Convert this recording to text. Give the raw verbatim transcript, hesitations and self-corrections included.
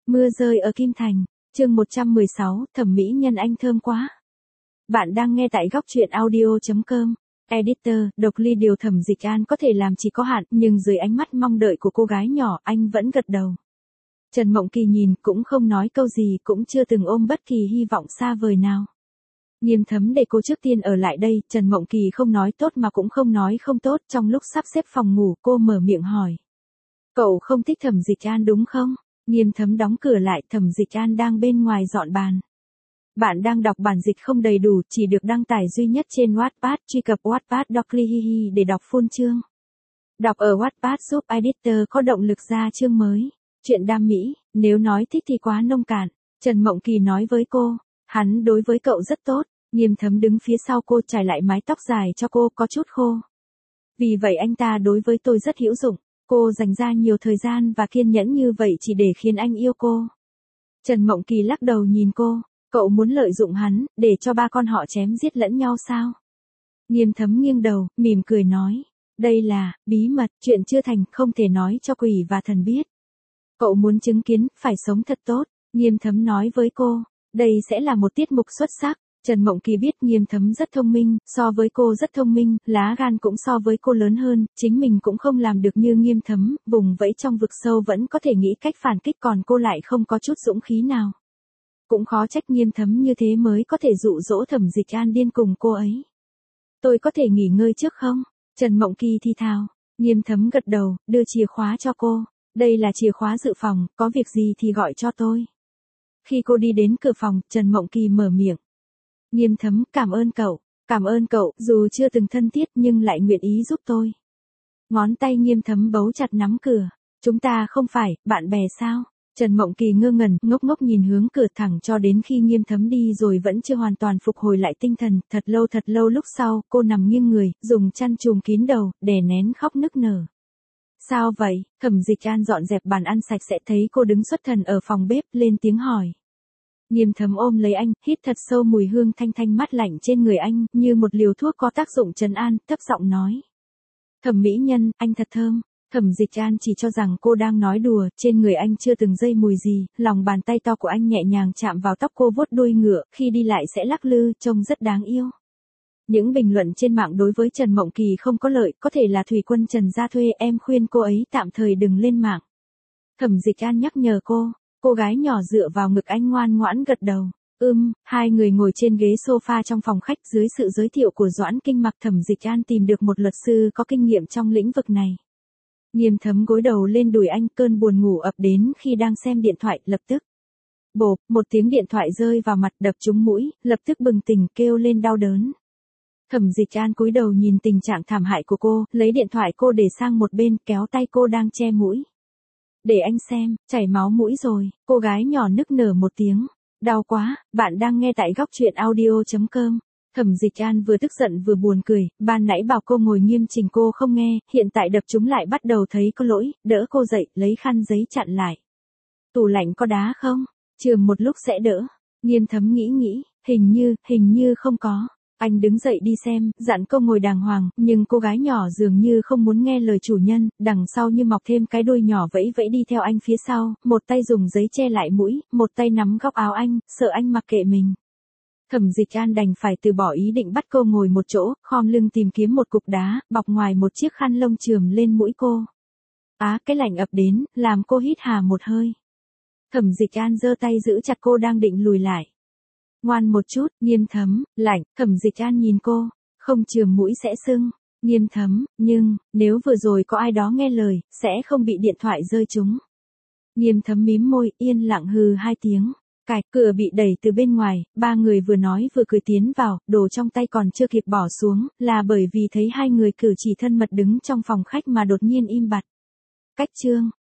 Mưa rơi ở Kim Thành, chương một trăm mười sáu, thẩm mỹ nhân anh thơm quá. Bạn đang nghe tại góc truyện audio chấm com. Editor, độc ly điều Thẩm Dịch An có thể làm chỉ có hạn, nhưng dưới ánh mắt mong đợi của cô gái nhỏ, anh vẫn gật đầu. Trần Mộng Kỳ nhìn, cũng không nói câu gì, cũng chưa từng ôm bất kỳ hy vọng xa vời nào. Nghiêm Thấm để cô trước tiên ở lại đây, Trần Mộng Kỳ không nói tốt mà cũng không nói không tốt, trong lúc sắp xếp phòng ngủ, cô mở miệng hỏi. Cậu không thích Thẩm Dịch An đúng không? Nghiêm Thấm đóng cửa lại, Thẩm Dịch An đang bên ngoài dọn bàn. Bạn đang đọc bản dịch không đầy đủ, chỉ được đăng tải duy nhất trên Wattpad, truy cập Wattpad Doclihihi để đọc full chương. Đọc ở Wattpad giúp editor có động lực ra chương mới. Chuyện đam mỹ, nếu nói thích thì quá nông cạn. Trần Mộng Kỳ nói với cô, hắn đối với cậu rất tốt. Nghiêm Thấm đứng phía sau cô trải lại mái tóc dài cho cô, có chút khô. Vì vậy anh ta đối với tôi rất hữu dụng. Cô dành ra nhiều thời gian và kiên nhẫn như vậy chỉ để khiến anh yêu cô. Trần Mộng Kỳ lắc đầu nhìn cô, cậu muốn lợi dụng hắn, để cho ba con họ chém giết lẫn nhau sao? Nghiêm Thấm nghiêng đầu, mỉm cười nói, đây là, bí mật, chuyện chưa thành, không thể nói cho quỷ và thần biết. Cậu muốn chứng kiến, phải sống thật tốt, Nghiêm Thấm nói với cô, đây sẽ là một tiết mục xuất sắc. Trần Mộng Kỳ biết Nghiêm Thấm rất thông minh, so với cô rất thông minh, lá gan cũng so với cô lớn hơn, chính mình cũng không làm được như Nghiêm Thấm, vùng vẫy trong vực sâu vẫn có thể nghĩ cách phản kích còn cô lại không có chút dũng khí nào. Cũng khó trách Nghiêm Thấm như thế mới có thể dụ dỗ Thẩm Dịch An điên cùng cô ấy. Tôi có thể nghỉ ngơi trước không? Trần Mộng Kỳ thi thào. Nghiêm Thấm gật đầu, đưa chìa khóa cho cô. Đây là chìa khóa dự phòng, có việc gì thì gọi cho tôi. Khi cô đi đến cửa phòng, Trần Mộng Kỳ mở miệng. Nghiêm Thấm, cảm ơn cậu, cảm ơn cậu, dù chưa từng thân thiết nhưng lại nguyện ý giúp tôi. Ngón tay Nghiêm Thấm bấu chặt nắm cửa. Chúng ta không phải, bạn bè sao? Trần Mộng Kỳ ngơ ngẩn, ngốc ngốc nhìn hướng cửa thẳng cho đến khi Nghiêm Thấm đi rồi vẫn chưa hoàn toàn phục hồi lại tinh thần, thật lâu thật lâu lúc sau, cô nằm nghiêng người, dùng chăn trùm kín đầu, đè nén khóc nức nở. Sao vậy? Thẩm Dịch An dọn dẹp bàn ăn sạch sẽ thấy cô đứng xuất thần ở phòng bếp, lên tiếng hỏi. Nghiêm Thấm ôm lấy anh, hít thật sâu mùi hương thanh thanh mát lạnh trên người anh, như một liều thuốc có tác dụng trấn an, thấp giọng nói. Thẩm mỹ nhân, anh thật thơm. Thẩm Dịch An chỉ cho rằng cô đang nói đùa, trên người anh chưa từng dây mùi gì, lòng bàn tay to của anh nhẹ nhàng chạm vào tóc cô vuốt đuôi ngựa, khi đi lại sẽ lắc lư, trông rất đáng yêu. Những bình luận trên mạng đối với Trần Mộng Kỳ không có lợi, có thể là thủy quân Trần gia thuê, em khuyên cô ấy tạm thời đừng lên mạng. Thẩm Dịch An nhắc nhở cô. Cô gái nhỏ dựa vào ngực anh ngoan ngoãn gật đầu. Ưm, hai người ngồi trên ghế sofa trong phòng khách dưới sự giới thiệu của Doãn Kinh Mặc, Thẩm Dịch An tìm được một luật sư có kinh nghiệm trong lĩnh vực này. Nghiêm Thấm gối đầu lên đùi anh, cơn buồn ngủ ập đến khi đang xem điện thoại, lập tức. Bộp, một tiếng điện thoại rơi vào mặt đập trúng mũi, lập tức bừng tỉnh kêu lên đau đớn. Thẩm Dịch An cúi đầu nhìn tình trạng thảm hại của cô, lấy điện thoại cô để sang một bên, kéo tay cô đang che mũi. Để anh xem, chảy máu mũi rồi, cô gái nhỏ nức nở một tiếng. Đau quá, bạn đang nghe tại góc truyện audio chấm com. Thẩm Dịch An vừa tức giận vừa buồn cười, ban nãy bảo cô ngồi nghiêm chỉnh cô không nghe, hiện tại đập chúng lại bắt đầu thấy có lỗi, đỡ cô dậy, lấy khăn giấy chặn lại. Tủ lạnh có đá không? Chườm một lúc sẽ đỡ. Nghiêm Thấm nghĩ nghĩ, hình như, hình như không có. Anh đứng dậy đi xem, dặn cô ngồi đàng hoàng, nhưng cô gái nhỏ dường như không muốn nghe lời chủ nhân, đằng sau như mọc thêm cái đuôi nhỏ vẫy vẫy đi theo anh phía sau, một tay dùng giấy che lại mũi, một tay nắm góc áo anh, sợ anh mặc kệ mình. Thẩm Dịch An đành phải từ bỏ ý định bắt cô ngồi một chỗ, khom lưng tìm kiếm một cục đá, bọc ngoài một chiếc khăn lông chườm lên mũi cô. Á, cái lạnh ập đến, làm cô hít hà một hơi. Thẩm Dịch An giơ tay giữ chặt cô đang định lùi lại. Ngoan một chút, Nghiêm Thấm, lạnh, Thẩm Dịch An nhìn cô, không chườm mũi sẽ sưng. Nghiêm Thấm, nhưng, nếu vừa rồi có ai đó nghe lời, sẽ không bị điện thoại rơi trúng. Nghiêm Thấm mím môi, yên lặng hừ hai tiếng. Cạch, cửa bị đẩy từ bên ngoài, ba người vừa nói vừa cười tiến vào, đồ trong tay còn chưa kịp bỏ xuống, là bởi vì thấy hai người cử chỉ thân mật đứng trong phòng khách mà đột nhiên im bặt. Cách chương.